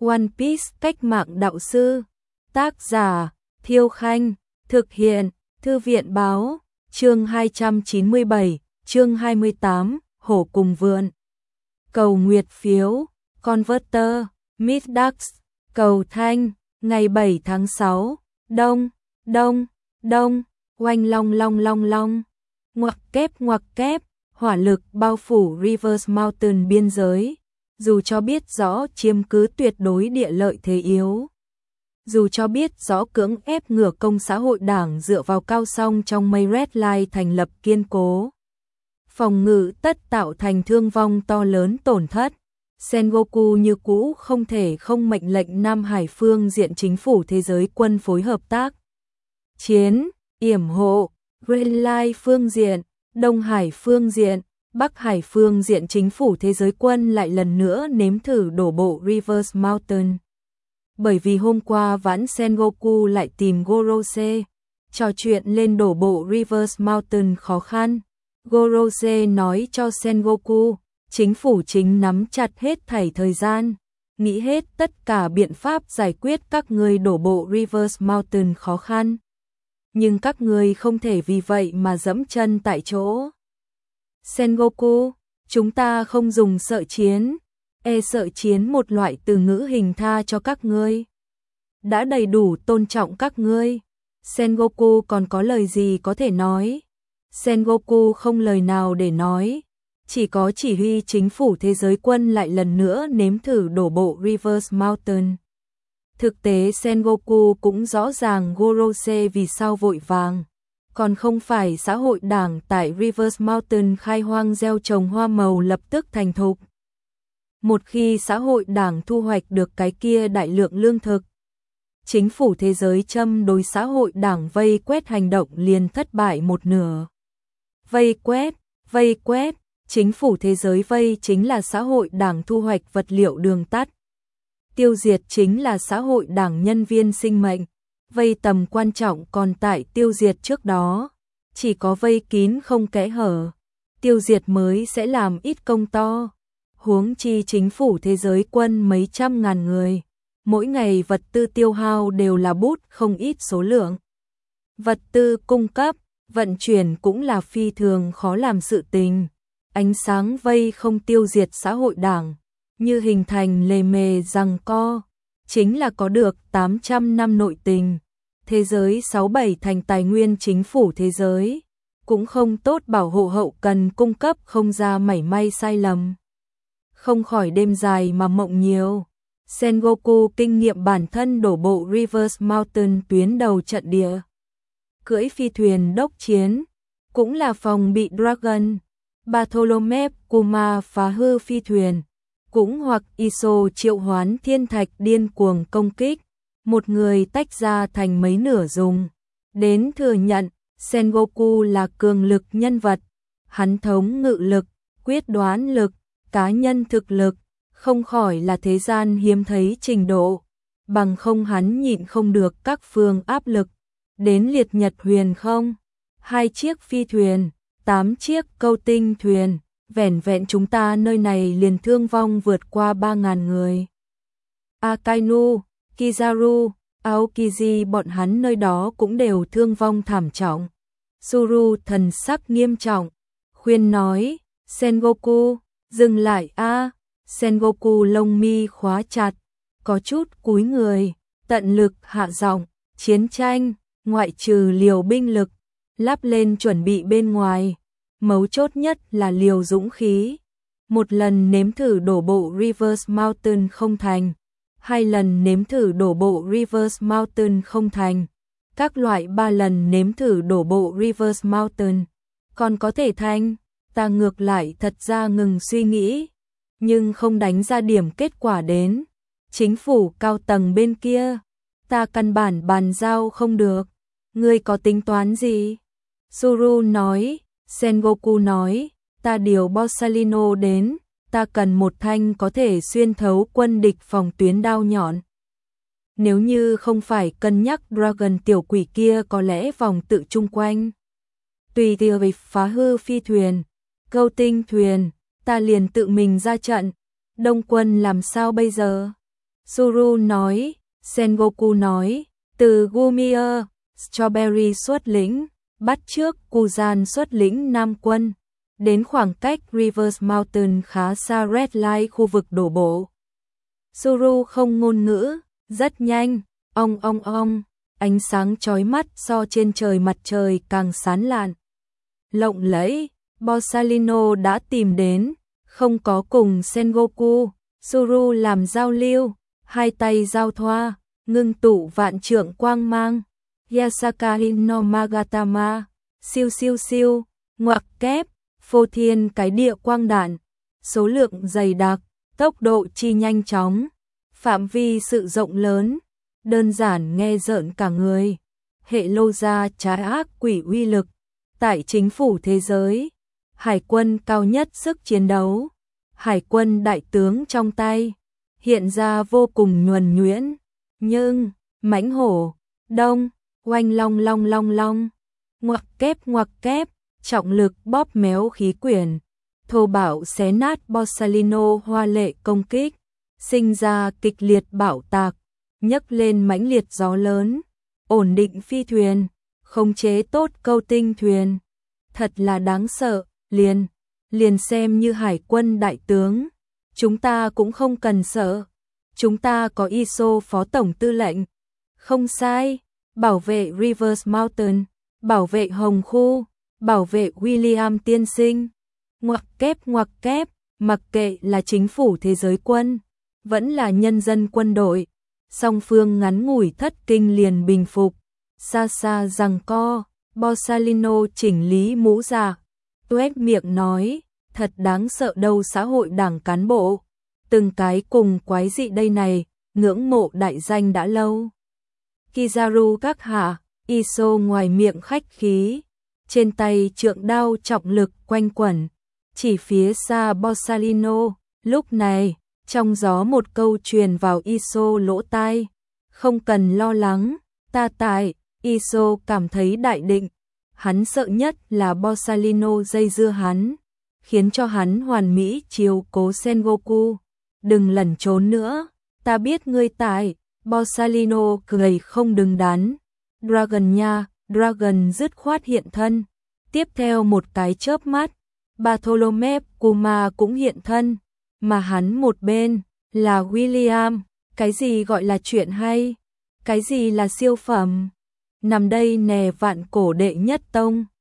One Piece cách mạng đạo sư. Tác giả Thiêu Khanh. Thực hiện Thư viện báo. Chương 297, chương 28, Hổ cùng vượn. Cầu nguyệt phiếu, Converter, Middax, cầu thanh, ngày 7 tháng 6, đông, đông, đông, oanh long long long long, ngoặc kép, hỏa lực bao phủ Reverse Mountain biên giới, dù cho biết rõ chiếm cứ tuyệt đối địa lợi thế yếu. Dù cho biết rõ cưỡng ép ngửa công xã hội đảng dựa vào cao song trong mây Red Line thành lập kiên cố. Phòng ngự tất tạo thành thương vong to lớn tổn thất. Sengoku như cũ không thể không mệnh lệnh Nam Hải phương diện chính phủ thế giới quân phối hợp tác chiến, yểm hộ, Red Line phương diện, Đông Hải phương diện, Bắc Hải phương diện chính phủ thế giới quân lại lần nữa nếm thử đổ bộ Reverse Mountain. Bởi vì hôm qua vãn Sengoku lại tìm Gorose, trò chuyện lên đổ bộ Reverse Mountain khó khăn. Gorose nói cho Sengoku, chính phủ chính nắm chặt hết thảy thời gian, nghĩ hết tất cả biện pháp giải quyết các ngươi đổ bộ Reverse Mountain khó khăn. Nhưng các ngươi không thể vì vậy mà dẫm chân tại chỗ. Sengoku, chúng ta không dùng sợ chiến. Sợ chiến một loại từ ngữ hình tha cho các ngươi. Đã đầy đủ tôn trọng các ngươi. Sengoku còn có lời gì có thể nói? Sengoku không lời nào để nói. Chỉ có chỉ huy chính phủ thế giới quân lại lần nữa nếm thử đổ bộ Reverse Mountain. Thực tế Sengoku cũng rõ ràng Gorose vì sao vội vàng. Còn không phải xã hội đảng tại Reverse Mountain khai hoang gieo trồng hoa màu lập tức thành thục. Một khi xã hội đảng thu hoạch được cái kia đại lượng lương thực, chính phủ thế giới châm đối xã hội đảng vây quét hành động liền thất bại một nửa. Vây quét, chính phủ thế giới vây chính là xã hội đảng thu hoạch vật liệu đường tắt. Tiêu diệt chính là xã hội đảng nhân viên sinh mệnh. Vây tầm quan trọng còn tại tiêu diệt trước đó. Chỉ có vây kín không kẽ hở. Tiêu diệt mới sẽ làm ít công to. Huống chi chính phủ thế giới quân mấy trăm ngàn người. Mỗi ngày vật tư tiêu hao đều là bút không ít số lượng. Vật tư cung cấp, vận chuyển cũng là phi thường khó làm sự tình. Ánh sáng vây không tiêu diệt xã hội đảng, như hình thành lề mề giằng co, chính là có được 800 năm nội tình. Thế giới 6-7 thành tài nguyên chính phủ thế giới, cũng không tốt bảo hộ hậu cần cung cấp không ra mảy may sai lầm. Không khỏi đêm dài mà mộng nhiều. Sengoku kinh nghiệm bản thân đổ bộ Reverse Mountain tuyến đầu trận địa. Cưỡi phi thuyền đốc chiến, cũng là phòng bị Dragon, Bartholomew Kuma phá hư phi thuyền, cũng hoặc Iso triệu hoán thiên thạch điên cuồng công kích, một người tách ra thành mấy nửa dùng. Đến thừa nhận, Sengoku là cường lực nhân vật, hắn thống ngự lực, quyết đoán lực, cá nhân thực lực, không khỏi là thế gian hiếm thấy trình độ, bằng không hắn nhịn không được các phương áp lực. Đến liệt nhật huyền không, 2 chiếc phi thuyền, 8 chiếc câu tinh thuyền, vẻn vẹn chúng ta nơi này liền thương vong vượt qua 3.000 người. Akainu, Kizaru, Aokiji bọn hắn nơi đó cũng đều thương vong thảm trọng. Suru thần sắc nghiêm trọng, khuyên nói, Sengoku, dừng lại a. Sengoku lông mi khóa chặt, có chút cúi người, tận lực hạ giọng, chiến tranh, ngoại trừ liều binh lực, lắp lên chuẩn bị bên ngoài, mấu chốt nhất là liều dũng khí. Một lần nếm thử đổ bộ Reverse Mountain không thành, 2 lần nếm thử đổ bộ Reverse Mountain không thành, các loại 3 lần nếm thử đổ bộ Reverse Mountain, còn có thể thành. Ta ngược lại thật ra ngừng suy nghĩ, nhưng không đánh ra điểm kết quả đến. Chính phủ cao tầng bên kia, ta căn bản bàn giao không được. Ngươi có tính toán gì? Suru nói, Sengoku nói, ta điều Borsalino đến, ta cần một thanh có thể xuyên thấu quân địch phòng tuyến đao nhọn. Nếu như không phải cân nhắc Dragon tiểu quỷ kia có lẽ vòng tự chung quanh. Tùy tiêu về phá hư phi thuyền, câu tinh thuyền, ta liền tự mình ra trận. Đông quân làm sao bây giờ? Zuru nói, Sengoku nói, từ Gumier, Strawberry xuất lĩnh, bắt trước Kuzan xuất lĩnh Nam quân, đến khoảng cách Rivers Mountain khá xa Red Light khu vực đổ bộ. Zuru không ngôn ngữ, rất nhanh, ong, ánh sáng chói mắt so trên trời mặt trời càng sáng lạn. Lộng lẫy, Borsalino đã tìm đến, không có cùng Sengoku, Zuru làm giao lưu, hai tay giao thoa, ngưng tụ vạn trượng quang mang. Yasakari no Magatama, siêu, ngoặc kép, phô thiên cái địa quang đạn, số lượng dày đặc, tốc độ chi nhanh chóng, phạm vi sự rộng lớn, đơn giản nghe rợn cả người. Hệ lô gia trái ác quỷ uy lực, tại chính phủ thế giới, hải quân cao nhất sức chiến đấu, hải quân đại tướng trong tay, hiện ra vô cùng nhuần nhuyễn, nhưng, mãnh hổ, đông, oanh long, ngoặc kép, trọng lực bóp méo khí quyển, thô bạo xé nát Borsalino hoa lệ công kích, sinh ra kịch liệt bạo tạc, nhấc lên mãnh liệt gió lớn, ổn định phi thuyền, khống chế tốt câu tinh thuyền. Thật là đáng sợ, liền xem như hải quân đại tướng, chúng ta cũng không cần sợ. Chúng ta có ISO phó tổng tư lệnh. Không sai, bảo vệ Rivers Mountain, bảo vệ Hồng Khu, bảo vệ William tiên sinh. Ngoặc kép, mặc kệ là chính phủ thế giới quân, vẫn là nhân dân quân đội, song phương ngắn ngủi thất kinh liền bình phục. Xa giằng co, Borsalino chỉnh lý mũ giạc, tuét miệng nói, thật đáng sợ đâu xã hội đảng cán bộ. Từng cái cùng quái dị đây này, ngưỡng mộ đại danh đã lâu. Kizaru các hạ, Iso ngoài miệng khách khí, trên tay trượng đao trọng lực quanh quẩn, chỉ phía xa Borsalino. Lúc này, trong gió một câu truyền vào Iso lỗ tai, không cần lo lắng, ta tại. Iso cảm thấy đại định, hắn sợ nhất là Borsalino dây dưa hắn, khiến cho hắn hoàn mỹ chiếu cố Sengoku. Đừng lẩn trốn nữa, ta biết ngươi tại. Borsalino cười không đứng đắn. Dragon nha, Dragon dứt khoát hiện thân. Tiếp theo một cái chớp mắt, Bartholomew Kuma cũng hiện thân, mà hắn một bên là William. Cái gì gọi là chuyện hay? Cái gì là siêu phẩm? Nằm đây nè vạn cổ đệ nhất tông.